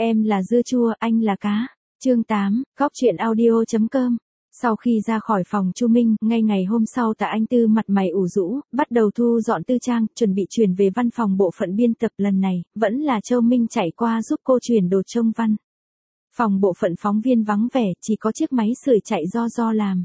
Em là dưa chua, anh là cá. Chương 8, Góc truyện audio.com. Sau khi ra khỏi phòng Chu Minh, ngay ngày hôm sau Tạ Anh Tư mặt mày ủ rũ, bắt đầu thu dọn tư trang, chuẩn bị chuyển về văn phòng bộ phận biên tập. Lần này, vẫn là Châu Minh chạy qua giúp cô chuyển đồ trông văn. Phòng bộ phận phóng viên vắng vẻ, chỉ có chiếc máy sưởi chạy do làm.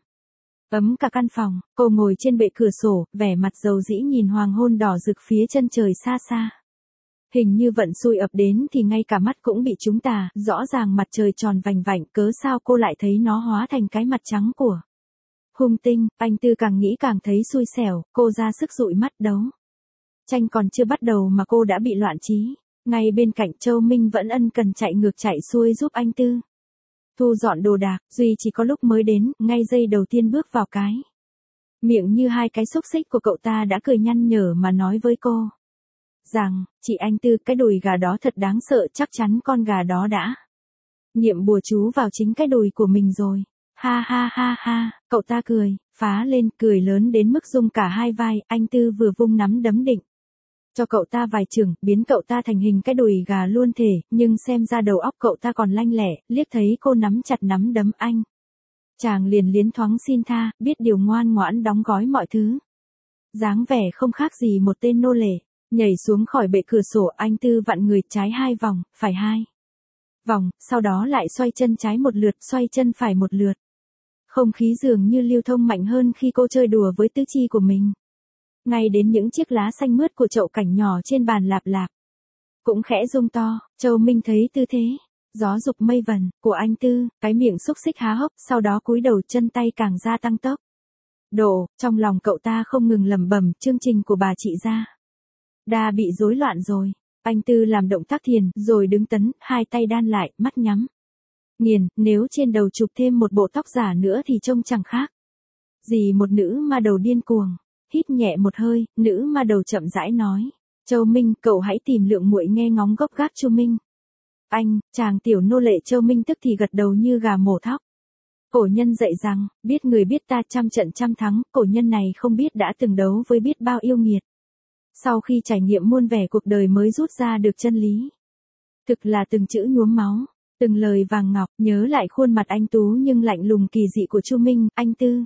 Ấm cả căn phòng, cô ngồi trên bệ cửa sổ, vẻ mặt dầu dĩ nhìn hoàng hôn đỏ rực phía chân trời xa xa. Hình như vận xui ập đến thì ngay cả mắt cũng bị trúng tà, rõ ràng mặt trời tròn vành vạnh, cớ sao cô lại thấy nó hóa thành cái mặt trắng của hung tinh. Anh Tư càng nghĩ càng thấy xui xẻo, cô ra sức dụi mắt đấu. Tranh còn chưa bắt đầu mà cô đã bị loạn trí. Ngay bên cạnh Châu Minh vẫn ân cần chạy ngược chạy xuôi giúp anh Tư thu dọn đồ đạc. Duy chỉ có lúc mới đến, ngay giây đầu tiên bước vào cái miệng như hai cái xúc xích của cậu ta đã cười nhăn nhở mà nói với cô rằng, chị Anh Tư, cái đùi gà đó thật đáng sợ, chắc chắn con gà đó đã nghiệm bùa chú vào chính cái đùi của mình rồi. Ha ha ha ha, cậu ta cười, phá lên, cười lớn đến mức rung cả hai vai. Anh Tư vừa vung nắm đấm định cho cậu ta vài chưởng, biến cậu ta thành hình cái đùi gà luôn thể, nhưng xem ra đầu óc cậu ta còn lanh lẹ, liếc thấy cô nắm chặt nắm đấm anh. Chàng liền liến thoáng xin tha, biết điều ngoan ngoãn đóng gói mọi thứ. Dáng vẻ không khác gì một tên nô lệ. Nhảy xuống khỏi bệ cửa sổ, anh Tư vặn người, trái 2 vòng, phải 2 vòng, sau đó lại xoay chân trái một lượt, xoay chân phải một lượt. Không khí dường như lưu thông mạnh hơn khi cô chơi đùa với tứ chi của mình. Ngay đến những chiếc lá xanh mướt của chậu cảnh nhỏ trên bàn lạp lạp cũng khẽ rung to. Châu Minh thấy tư thế gió dục mây vần của anh Tư, cái miệng xúc xích há hốc, sau đó cúi đầu, chân tay càng gia tăng tốc độ. Trong lòng cậu ta không ngừng lẩm bẩm, chương trình của bà chị ra đã bị rối loạn rồi. Anh Tư làm động tác thiền, rồi đứng tấn, hai tay đan lại, mắt nhắm nghiền. Nếu trên đầu chụp thêm một bộ tóc giả nữa thì trông chẳng khác gì một nữ ma đầu điên cuồng. Hít nhẹ một hơi, nữ ma đầu chậm rãi nói, Châu Minh, cậu hãy tìm Lượng muội nghe ngóng gốc gác Chu Minh. Anh, chàng tiểu nô lệ Châu Minh tức thì gật đầu như gà mổ thóc. Cổ nhân dạy rằng, biết người biết ta, trăm trận trăm thắng. Cổ nhân này không biết đã từng đấu với biết bao yêu nghiệt. Sau khi trải nghiệm muôn vẻ cuộc đời mới rút ra được chân lý. Thực là từng chữ nhuốm máu, từng lời vàng ngọc. Nhớ lại khuôn mặt anh tú nhưng lạnh lùng kỳ dị của Chu Minh, anh Tư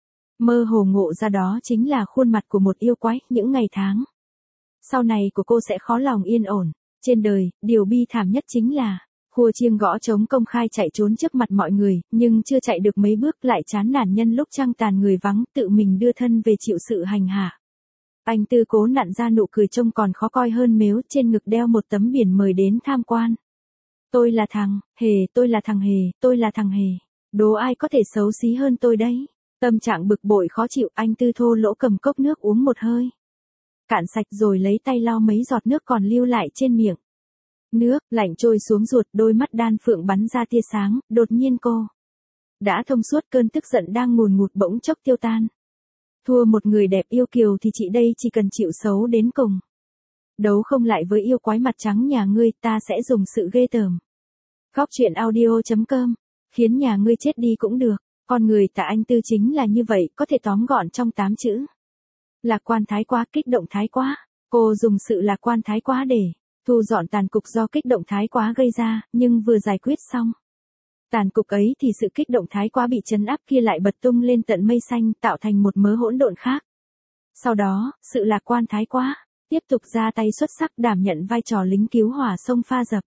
mơ hồ ngộ ra đó chính là khuôn mặt của một yêu quái. Những ngày tháng sau này của cô sẽ khó lòng yên ổn. Trên đời, điều bi thảm nhất chính là khua chiêng gõ trống công khai chạy trốn trước mặt mọi người, nhưng chưa chạy được mấy bước lại chán nản nhân lúc trăng tàn người vắng, tự mình đưa thân về chịu sự hành hạ. Anh Tư cố nặn ra nụ cười trông còn khó coi hơn mếu, trên ngực đeo một tấm biển mời đến tham quan. Tôi là thằng Hề, tôi là thằng Hề, tôi là thằng Hề. Đố ai có thể xấu xí hơn tôi đấy. Tâm trạng bực bội khó chịu, anh Tư thô lỗ cầm cốc nước uống một hơi cạn sạch, rồi lấy tay lau mấy giọt nước còn lưu lại trên miệng. Nước lạnh trôi xuống ruột, đôi mắt đan phượng bắn ra tia sáng. Đột nhiên cô đã thông suốt, cơn tức giận đang ngùn ngụt bỗng chốc tiêu tan. Thua một người đẹp yêu kiều thì chị đây chỉ cần chịu xấu đến cùng. Đấu không lại với yêu quái mặt trắng nhà ngươi, ta sẽ dùng sự ghê tởm. Góc truyện audio.com. Khiến nhà ngươi chết đi cũng được. Con người Tạ Anh Tư chính là như vậy, có thể tóm gọn trong 8 chữ. Lạc quan thái quá, kích động thái quá. Cô dùng sự lạc quan thái quá để thu dọn tàn cục do kích động thái quá gây ra, nhưng vừa giải quyết xong tàn cục ấy thì sự kích động thái quá bị trấn áp kia lại bật tung lên tận mây xanh, tạo thành một mớ hỗn độn khác. Sau đó, sự lạc quan thái quá tiếp tục ra tay xuất sắc, đảm nhận vai trò lính cứu hỏa xông pha dập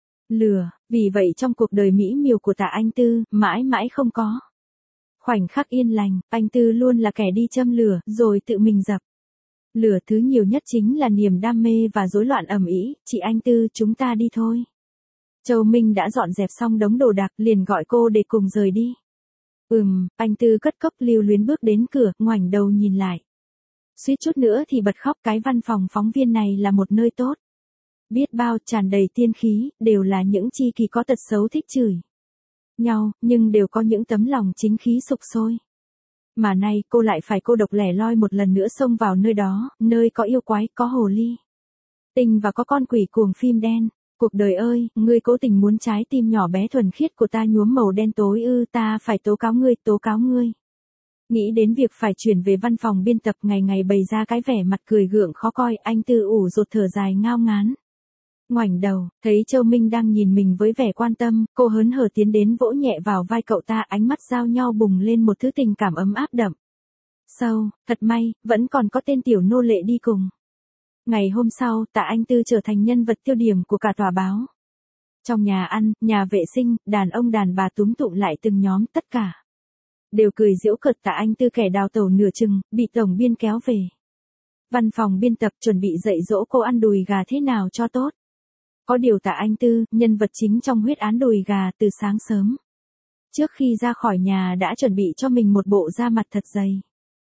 lửa. Vì vậy trong cuộc đời mỹ miều của Tạ Anh Tư, mãi mãi không có khoảnh khắc yên lành. Anh Tư luôn là kẻ đi châm lửa, rồi tự mình dập lửa. Thứ nhiều nhất chính là niềm đam mê và rối loạn ầm ĩ. Chị Anh Tư, chúng ta đi thôi. Châu Minh đã dọn dẹp xong đống đồ đạc, liền gọi cô để cùng rời đi. Anh Tư cất cốc lưu luyến bước đến cửa, ngoảnh đầu nhìn lại. Suýt chút nữa thì bật khóc, cái văn phòng phóng viên này là một nơi tốt biết bao, tràn đầy tiên khí, đều là những chi kỷ có tật xấu thích chửi nhau, nhưng đều có những tấm lòng chính khí sục sôi. Mà nay cô lại phải cô độc lẻ loi một lần nữa xông vào nơi đó, nơi có yêu quái, có hồ ly tinh và có con quỷ cuồng phim đen. Cuộc đời ơi, ngươi cố tình muốn trái tim nhỏ bé thuần khiết của ta nhuốm màu đen tối ư? Ta phải tố cáo ngươi, tố cáo ngươi. Nghĩ đến việc phải chuyển về văn phòng biên tập, ngày ngày bày ra cái vẻ mặt cười gượng khó coi, anh Tư ủ rột thở dài ngao ngán. Ngoảnh đầu, thấy Châu Minh đang nhìn mình với vẻ quan tâm, cô hớn hở tiến đến vỗ nhẹ vào vai cậu ta, ánh mắt giao nhau bùng lên một thứ tình cảm ấm áp đậm. Sâu, thật may, vẫn còn có tên tiểu nô lệ đi cùng. Ngày hôm sau, Tạ Anh Tư trở thành nhân vật tiêu điểm của cả tòa báo. Trong nhà ăn, nhà vệ sinh, đàn ông đàn bà túm tụm lại từng nhóm, tất cả đều cười giễu cợt Tạ Anh Tư kẻ đào tẩu nửa chừng, bị tổng biên kéo về văn phòng biên tập chuẩn bị dạy dỗ cô ăn đùi gà thế nào cho tốt. Có điều Tạ Anh Tư, nhân vật chính trong huyết án đùi gà, từ sáng sớm, trước khi ra khỏi nhà đã chuẩn bị cho mình một bộ da mặt thật dày.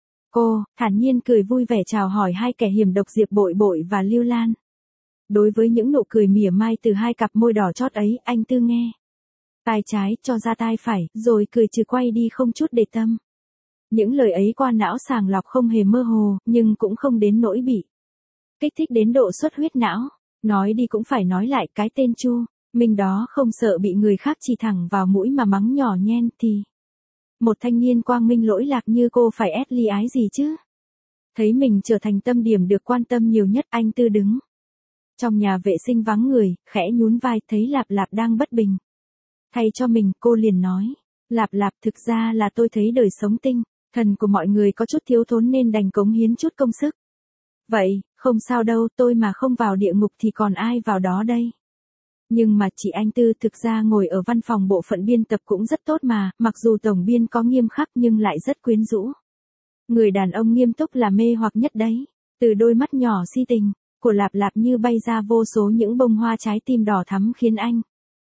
Cô, thản nhiên cười vui vẻ chào hỏi hai kẻ hiểm độc Diệp Bội Bội và Lưu Lan. Đối với những nụ cười mỉa mai từ hai cặp môi đỏ chót ấy, anh Tư nghe tai trái cho ra tai phải, rồi cười trừ quay đi không chút để tâm. Những lời ấy qua não sàng lọc không hề mơ hồ, nhưng cũng không đến nỗi bị kích thích đến độ xuất huyết não. Nói đi cũng phải nói lại, cái tên Chu Minh đó không sợ bị người khác chỉ thẳng vào mũi mà mắng nhỏ nhen thì một thanh niên quang minh lỗi lạc như cô phải ét ly ái gì chứ. Thấy mình trở thành tâm điểm được quan tâm nhiều nhất, anh Tư đứng trong nhà vệ sinh vắng người, khẽ nhún vai, thấy Lạp Lạp đang bất bình. Thay cho mình, cô liền nói, Lạp Lạp, thực ra là tôi thấy đời sống tinh thần của mọi người có chút thiếu thốn nên đành cống hiến chút công sức. Vậy, không sao đâu, tôi mà không vào địa ngục thì còn ai vào đó đây. Nhưng mà chị Anh Tư, thực ra ngồi ở văn phòng bộ phận biên tập cũng rất tốt mà, mặc dù tổng biên có nghiêm khắc nhưng lại rất quyến rũ. Người đàn ông nghiêm túc là mê hoặc nhất đấy. Từ đôi mắt nhỏ si tình của Lạp Lạp như bay ra vô số những bông hoa trái tim đỏ thắm khiến anh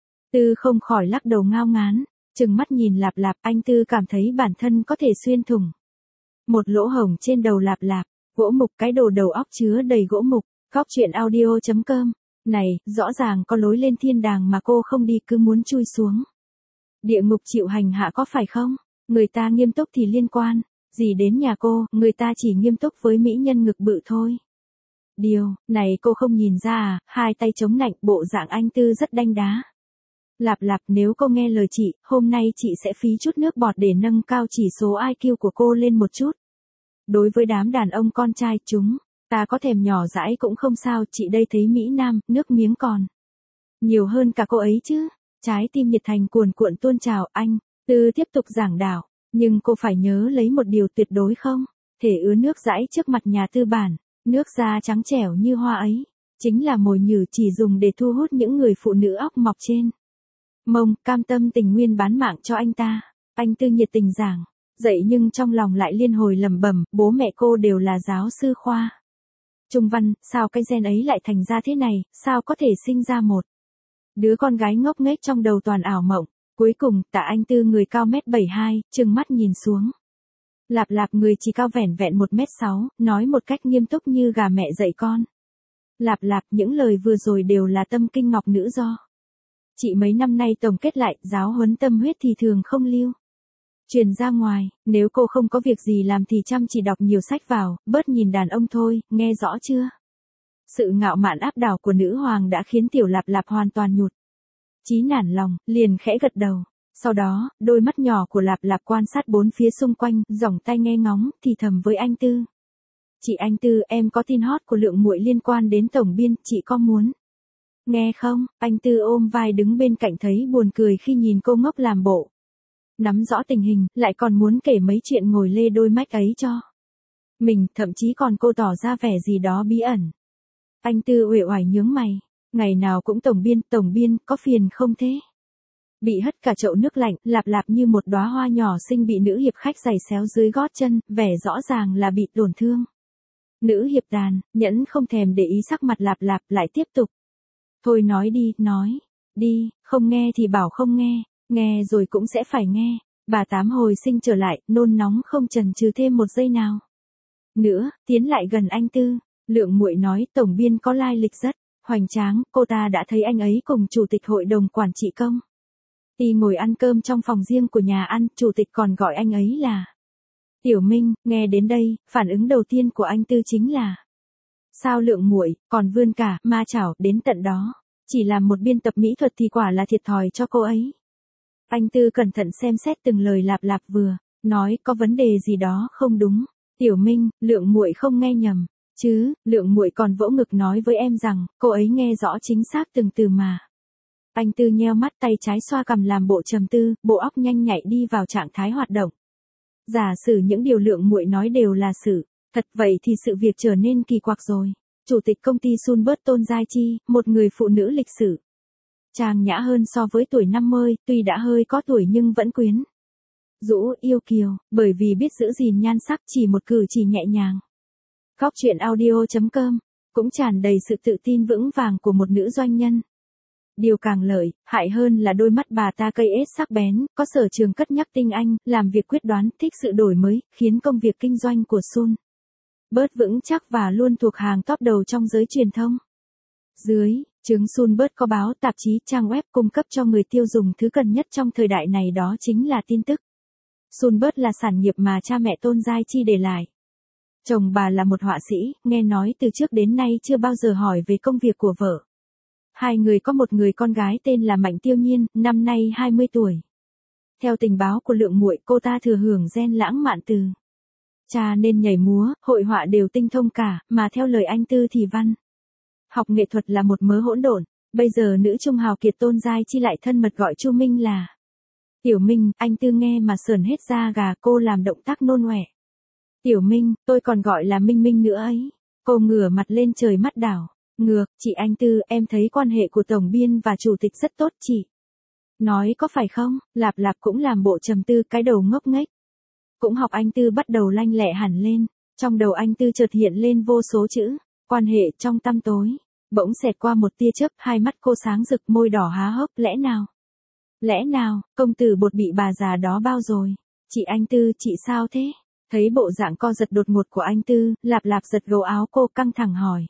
Tư không khỏi lắc đầu ngao ngán, trừng mắt nhìn Lạp Lạp. Anh Tư cảm thấy bản thân có thể xuyên thủng một lỗ hổng trên đầu Lạp Lạp. Gỗ mục, cái đồ đầu óc chứa đầy gỗ mục. Góc truyện audio.com. Này, rõ ràng có lối lên thiên đàng mà cô không đi, cứ muốn chui xuống địa ngục chịu hành hạ có phải không? Người ta nghiêm túc thì liên quan gì đến nhà cô, người ta chỉ nghiêm túc với mỹ nhân ngực bự thôi. Điều này cô không nhìn ra à? Hai tay chống nạnh, bộ dạng anh Tư rất đanh đá. Lạp Lạp, nếu cô nghe lời chị, hôm nay chị sẽ phí chút nước bọt để nâng cao chỉ số IQ của cô lên một chút. Đối với đám đàn ông con trai chúng ta có thèm nhỏ dãi cũng không sao, chị đây thấy Mỹ Nam, nước miếng còn nhiều hơn cả cô ấy chứ. Trái tim nhiệt thành cuồn cuộn tuôn trào. Anh Tư tiếp tục giảng đạo, nhưng cô phải nhớ lấy một điều tuyệt đối không thể ứa nước dãi trước mặt nhà tư bản. Nước da trắng trẻo như hoa ấy chính là mồi nhử chỉ dùng để thu hút những người phụ nữ óc mọc trên mông, cam tâm tình nguyên bán mạng cho anh ta. Anh Tư nhiệt tình giảng dạy nhưng trong lòng lại liên hồi lẩm bẩm, bố mẹ cô đều là giáo sư khoa Trung văn, sao cái gen ấy lại thành ra thế này, sao có thể sinh ra một đứa con gái ngốc nghếch trong đầu toàn ảo mộng. Cuối cùng, Tạ Anh Tư người cao 1m72, trừng mắt nhìn xuống Lạp Lạp, người chỉ cao vẻn vẹn 1m6, nói một cách nghiêm túc như gà mẹ dạy con. Lạp Lạp, những lời vừa rồi đều là tâm kinh ngọc nữ do chị mấy năm nay tổng kết lại, giáo huấn tâm huyết thì thường không lưu truyền ra ngoài. Nếu cô không có việc gì làm thì chăm chỉ đọc nhiều sách vào, bớt nhìn đàn ông thôi, nghe rõ chưa? Sự ngạo mạn áp đảo của nữ hoàng đã khiến tiểu Lạp Lạp hoàn toàn nhụt chí nản lòng, liền khẽ gật đầu. Sau đó, đôi mắt nhỏ của Lạp Lạp quan sát bốn phía xung quanh, giỏng tai nghe ngóng, thì thầm với anh Tư. Chị Anh Tư, em có tin hot của Lượng Muội liên quan đến tổng biên, chị có muốn nghe không? Anh Tư ôm vai đứng bên cạnh thấy buồn cười khi nhìn cô ngốc làm bộ nắm rõ tình hình, lại còn muốn kể mấy chuyện ngồi lê đôi mách ấy cho mình, thậm chí còn cô tỏ ra vẻ gì đó bí ẩn. Anh Tư uể oải nhướng mày, ngày nào cũng tổng biên, có phiền không thế? Bị hất cả chậu nước lạnh, Lạp Lạp như một đóa hoa nhỏ xinh bị nữ hiệp khách giày xéo dưới gót chân, vẻ rõ ràng là bị tổn thương. Nữ hiệp đàn, nhẫn không thèm để ý sắc mặt Lạp Lạp, lại tiếp tục. Thôi nói đi, không nghe thì bảo không nghe, nghe rồi cũng sẽ phải nghe. Bà Tám hồi sinh trở lại, nôn nóng không chần chừ thêm một giây nào nữa, tiến lại gần anh Tư. Lượng Muội nói, tổng biên có lai lịch rất hoành tráng, cô ta đã thấy anh ấy cùng chủ tịch hội đồng quản trị công ty ngồi ăn cơm trong phòng riêng của nhà ăn, chủ tịch còn gọi anh ấy là Tiểu Minh. Nghe đến đây, phản ứng đầu tiên của anh Tư chính là sao Lượng Muội còn vươn cả ma chảo đến tận đó, chỉ làm một biên tập mỹ thuật thì quả là thiệt thòi cho cô ấy. Anh Tư cẩn thận xem xét từng lời Lạp Lạp vừa nói, có vấn đề gì đó không đúng. Tiểu Minh, Lượng Muội không nghe nhầm, Chứ, Lượng muội còn vỗ ngực nói với em rằng, cô ấy nghe rõ chính xác từng từ mà. Anh Tư nheo mắt, tay trái xoa cằm làm bộ trầm tư, bộ óc nhanh nhạy đi vào trạng thái hoạt động. Giả sử những điều Lượng muội nói đều là sự thật, vậy thì sự việc trở nên kỳ quặc rồi. Chủ tịch công ty Sunbird Tôn Giai Chi, một người phụ nữ lịch sự. Trang nhã hơn so với tuổi 50, tuy đã hơi có tuổi nhưng vẫn quyến rũ yêu kiều, bởi vì biết giữ gìn nhan sắc, chỉ một cử chỉ nhẹ nhàng. Góc truyện audio.com cũng tràn đầy sự tự tin vững vàng của một nữ doanh nhân. Điều càng lợi hại hơn là đôi mắt bà ta cây ếch sắc bén, có sở trường cất nhắc tinh anh, làm việc quyết đoán, thích sự đổi mới, khiến công việc kinh doanh của Sun bớt vững chắc và luôn thuộc hàng top đầu trong giới truyền thông. Dưới chứng Sunbird có báo, tạp chí, trang web cung cấp cho người tiêu dùng thứ cần nhất trong thời đại này, đó chính là tin tức. Sunbird là sản nghiệp mà cha mẹ Tôn Giai Chi để lại. Chồng bà là một họa sĩ, nghe nói từ trước đến nay chưa bao giờ hỏi về công việc của vợ. Hai người có một người con gái tên là Mạnh Tiêu Nhiên, năm nay 20 tuổi. Theo tình báo của Lượng muội, cô ta thừa hưởng gen lãng mạn từ cha nên nhảy múa, hội họa đều tinh thông cả, mà theo lời anh Tư thì văn học nghệ thuật là một mớ hỗn độn. Bây giờ nữ trung hào kiệt Tôn Giai Chi lại thân mật gọi Chu Minh là Tiểu Minh. Anh Tư nghe mà sởn hết da gà, cô làm động tác nôn ọe. Tiểu Minh, tôi còn gọi là Minh Minh nữa ấy. Cô ngửa mặt lên trời, mắt đảo ngược. Chị anh Tư, em thấy quan hệ của tổng biên và chủ tịch rất tốt chị. Nói có phải không? Lạp Lạp cũng làm bộ trầm tư, cái đầu ngốc nghếch. Cũng học anh Tư bắt đầu lanh lẹ hẳn lên. Trong đầu anh Tư chợt hiện lên vô số chữ quan hệ trong tăm tối. Bỗng xẹt qua một tia chớp, hai mắt cô sáng rực, môi đỏ há hốc. Lẽ nào, công tử bột bị bà già đó bao rồi? Chị anh Tư, chị sao thế? Thấy bộ dạng co giật đột ngột của anh Tư, Lạp Lạp giật gấu áo cô, căng thẳng hỏi.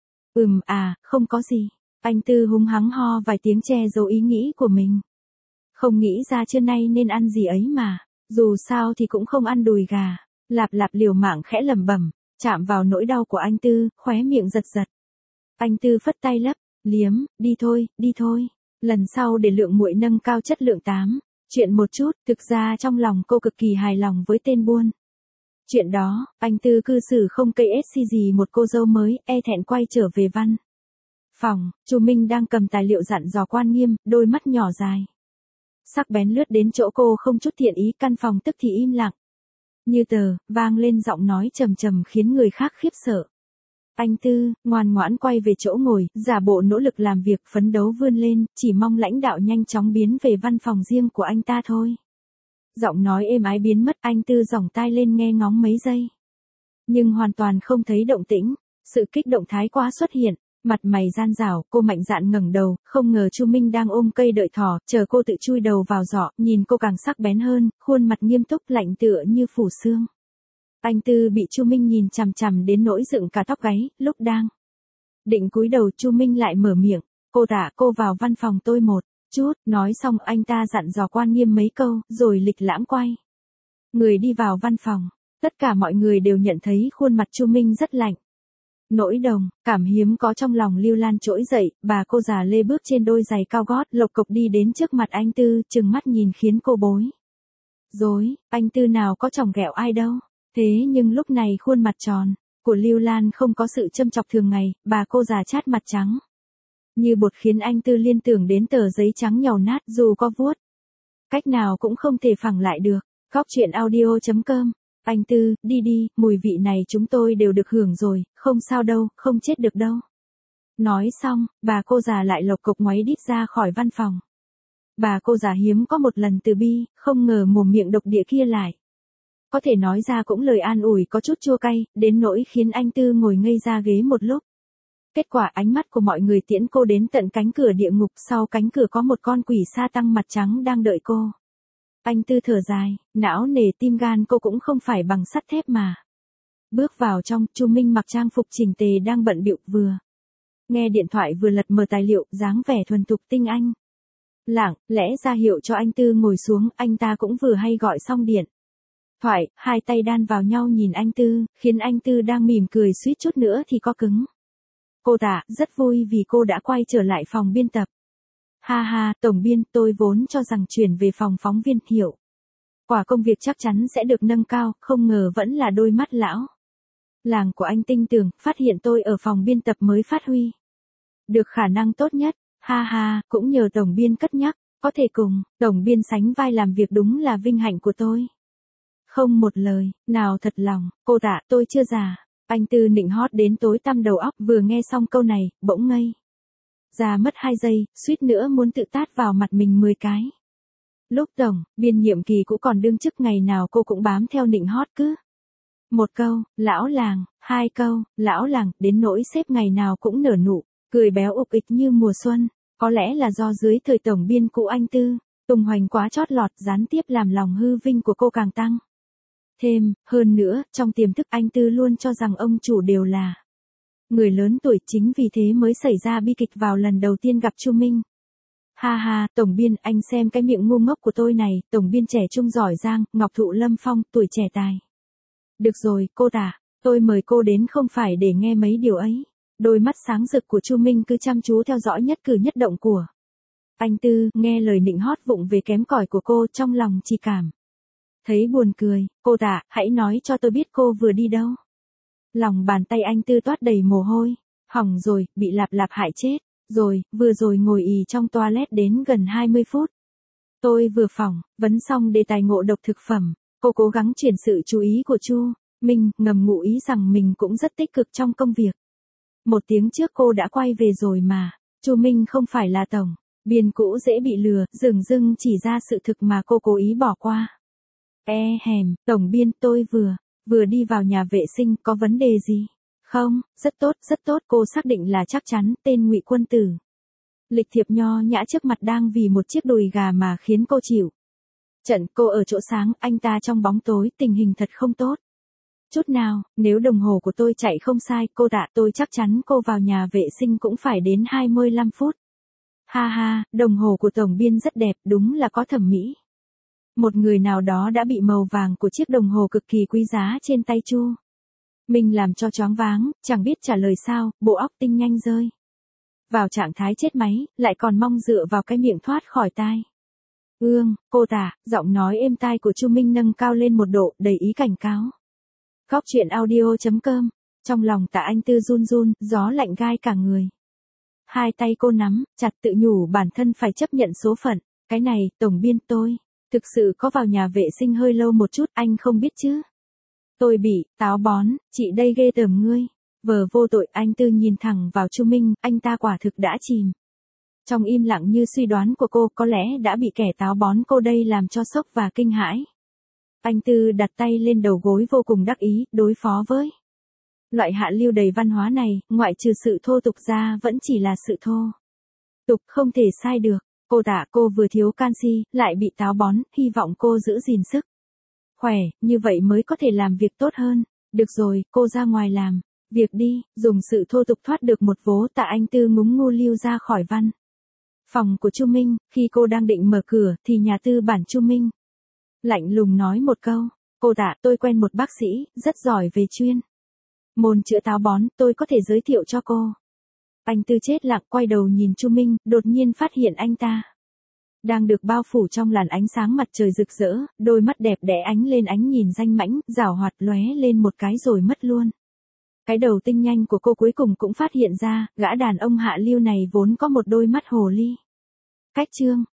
Không có gì. Anh Tư húng hắng ho vài tiếng che giấu ý nghĩ của mình. Không nghĩ ra trưa nay nên ăn gì ấy mà. Dù sao thì cũng không ăn đùi gà. Lạp Lạp liều mạng khẽ lẩm bẩm, chạm vào nỗi đau của anh Tư, khóe miệng giật giật. Anh Tư phất tay lấp liếm, đi thôi. Lần sau để Lượng muội nâng cao chất lượng 8 chuyện một chút. Thực ra trong lòng cô cực kỳ hài lòng với tên buôn chuyện đó. Anh Tư cư xử không cây SC gì một cô dâu mới, e thẹn quay trở về văn phòng. Chu Minh đang cầm tài liệu dặn dò Quan Nghiêm, đôi mắt nhỏ dài sắc bén lướt đến chỗ cô không chút thiện ý. Căn phòng tức thì im lặng như tờ, vang lên giọng nói trầm trầm khiến người khác khiếp sợ. Anh Tư ngoan ngoãn quay về chỗ ngồi, giả bộ nỗ lực làm việc, phấn đấu vươn lên, chỉ mong lãnh đạo nhanh chóng biến về văn phòng riêng của anh ta thôi. Giọng nói êm ái biến mất, anh Tư giỏng tai lên nghe ngóng mấy giây. Nhưng hoàn toàn không thấy động tĩnh, sự kích động thái quá xuất hiện, mặt mày gian rảo, cô mạnh dạn ngẩng đầu, không ngờ Chu Minh đang ôm cây đợi thỏ, chờ cô tự chui đầu vào giỏ, nhìn cô càng sắc bén hơn, khuôn mặt nghiêm túc lạnh tựa như phủ xương. Anh Tư bị Chu Minh nhìn chằm chằm đến nỗi dựng cả tóc gáy, lúc đang định cúi đầu Chu Minh lại mở miệng, cô vào văn phòng tôi một chút. Nói xong anh ta dặn dò Quan Nghiêm mấy câu, rồi lịch lãm quay người đi vào văn phòng. Tất cả mọi người đều nhận thấy khuôn mặt Chu Minh rất lạnh. Nỗi đồng cảm hiếm có trong lòng Lưu Lan trỗi dậy, bà cô già lê bước trên đôi giày cao gót, lộc cộc đi đến trước mặt anh Tư, trừng mắt nhìn khiến cô bối rối. Anh Tư nào có chồng ghẹo ai đâu. Thế nhưng lúc này khuôn mặt tròn của Lưu Lan không có sự châm chọc thường ngày, bà cô già chát mặt trắng như bột khiến anh Tư liên tưởng đến tờ giấy trắng nhàu nát, dù có vuốt cách nào cũng không thể phẳng lại được. Góc truyện audio.com Anh Tư, đi, mùi vị này chúng tôi đều được hưởng rồi, không sao đâu, không chết được đâu. Nói xong, bà cô già lại lộc cộc ngoáy đít ra khỏi văn phòng. Bà cô già hiếm có một lần từ bi, không ngờ mồm miệng độc địa kia lại có thể nói ra cũng lời an ủi có chút chua cay, đến nỗi khiến anh Tư ngồi ngây ra ghế một lúc. Kết quả ánh mắt của mọi người tiễn cô đến tận cánh cửa địa ngục, sau cánh cửa có một con quỷ sa tăng mặt trắng đang đợi cô. Anh Tư thở dài, não nề tim gan cô cũng không phải bằng sắt thép mà. Bước vào trong, Chu Minh mặc trang phục chỉnh tề đang bận bịu vừa nghe điện thoại vừa lật mở tài liệu, dáng vẻ thuần thục tinh anh lảng lẽ ra hiệu cho anh Tư ngồi xuống. Anh ta cũng vừa hay gọi xong điện thoại, hai tay đan vào nhau nhìn anh Tư, khiến anh Tư đang mỉm cười suýt chút nữa thì co cứng. Cô tạ, rất vui vì cô đã quay trở lại phòng biên tập. Ha, tổng biên, tôi vốn cho rằng chuyển về phòng phóng viên hiệu quả công việc chắc chắn sẽ được nâng cao, không ngờ vẫn là đôi mắt lão Làng của anh tinh tường, phát hiện tôi ở phòng biên tập mới phát huy được khả năng tốt nhất. Ha ha, cũng nhờ tổng biên cất nhắc, có thể cùng tổng biên sánh vai làm việc đúng là vinh hạnh của tôi. Không một lời nào thật lòng, cô Tạ, tôi chưa già. Anh Tư nịnh hót đến tối tăm đầu óc, vừa nghe xong câu này, bỗng ngây ra mất 2 giây, suýt nữa muốn tự tát vào mặt mình 10 cái. Lúc tổng biên nhiệm kỳ cũng còn đương chức, ngày nào cô cũng bám theo nịnh hót cứ một câu, lão làng, 2 câu, lão làng, đến nỗi sếp ngày nào cũng nở nụ cười béo ục ịch như mùa xuân. Có lẽ là do dưới thời tổng biên cũ anh Tư tung hoành quá chót lọt, gián tiếp làm lòng hư vinh của cô càng tăng thêm. Hơn nữa, trong tiềm thức anh Tư luôn cho rằng ông chủ đều là người lớn tuổi, chính vì thế mới xảy ra bi kịch vào lần đầu tiên gặp Chu Minh. Ha ha, tổng biên, anh xem cái miệng ngu ngốc của tôi này, tổng biên trẻ trung giỏi giang, Ngọc Thụ Lâm Phong, tuổi trẻ tài. Được rồi, cô Tạ, tôi mời cô đến không phải để nghe mấy điều ấy. Đôi mắt sáng rực của Chu Minh cứ chăm chú theo dõi nhất cử nhất động của anh Tư, nghe lời nịnh hót vụng về kém cỏi của cô, trong lòng chỉ cảm thấy buồn cười. Cô Tạ, hãy nói cho tôi biết cô vừa đi đâu. Lòng bàn tay anh Tư toát đầy mồ hôi. Hỏng rồi, bị lạp lạp hại chết rồi, vừa rồi ngồi ì trong toilet đến gần 20 phút. Tôi vừa phỏng vấn xong đề tài ngộ độc thực phẩm. Cô cố gắng chuyển sự chú ý của Chu Minh, ngầm ngụ ý rằng mình cũng rất tích cực trong công việc. 1 tiếng trước cô đã quay về rồi mà. Chu Minh không phải là tổng biên cũ dễ bị lừa, dửng dưng chỉ ra sự thực mà cô cố ý bỏ qua. Tổng biên, tôi vừa đi vào nhà vệ sinh, có vấn đề gì? Không, rất tốt, cô xác định là chắc chắn, tên Ngụy Quân Tử. Lịch thiệp nho nhã trước mặt đang vì một chiếc đùi gà mà khiến cô chịu trận. Cô ở chỗ sáng, anh ta trong bóng tối, tình hình thật không tốt chút nào. Nếu đồng hồ của tôi chạy không sai, cô Tạ, tôi chắc chắn cô vào nhà vệ sinh cũng phải đến 25 phút. Ha ha, đồng hồ của tổng biên rất đẹp, đúng là có thẩm mỹ. Một người nào đó đã bị màu vàng của chiếc đồng hồ cực kỳ quý giá trên tay Chu Minh làm cho choáng váng, chẳng biết trả lời sao, bộ óc tinh nhanh rơi vào trạng thái chết máy, lại còn mong dựa vào cái miệng thoát khỏi tai. Cô Tạ, giọng nói êm tai của Chu Minh nâng cao lên một độ, đầy ý cảnh cáo. Góc truyện audio.com. Trong lòng Tạ Anh Tư run run, gió lạnh gai cả người. 2 tay cô nắm chặt, tự nhủ bản thân phải chấp nhận số phận. Cái này, tổng biên, tôi thực sự có vào nhà vệ sinh hơi lâu một chút, anh không biết chứ. Tôi bị táo bón, chị đây ghê tởm ngươi. Vờ vô tội. Anh Tư nhìn thẳng vào Chu Minh, anh ta quả thực đã chìm trong im lặng như suy đoán của cô, có lẽ đã bị kẻ táo bón cô đây làm cho sốc và kinh hãi. Anh Tư đặt tay lên đầu gối vô cùng đắc ý, đối phó với loại hạ lưu đầy văn hóa này, ngoại trừ sự thô tục ra vẫn chỉ là sự thô tục, không thể sai được. Cô Tạ, cô vừa thiếu canxi, lại bị táo bón, hy vọng cô giữ gìn sức khỏe, như vậy mới có thể làm việc tốt hơn. Được rồi, cô ra ngoài làm việc đi. Dùng sự thô tục thoát được một vố, Tạ Anh Tư ngúng ngu lưu ra khỏi văn phòng của Chu Minh. Khi cô đang định mở cửa, thì nhà tư bản Chu Minh lạnh lùng nói một câu. Cô Tạ, tôi quen một bác sĩ, rất giỏi về chuyên môn chữa táo bón, tôi có thể giới thiệu cho cô. Anh Tư chết lặng, quay đầu nhìn Chu Minh, đột nhiên phát hiện anh ta đang được bao phủ trong làn ánh sáng mặt trời rực rỡ, đôi mắt đẹp đẽ ánh lên ánh nhìn danh mãnh, giảo hoạt lóe lên một cái rồi mất luôn. Cái đầu tinh nhanh của cô cuối cùng cũng phát hiện ra, gã đàn ông hạ lưu này vốn có một đôi mắt hồ ly. Cách trương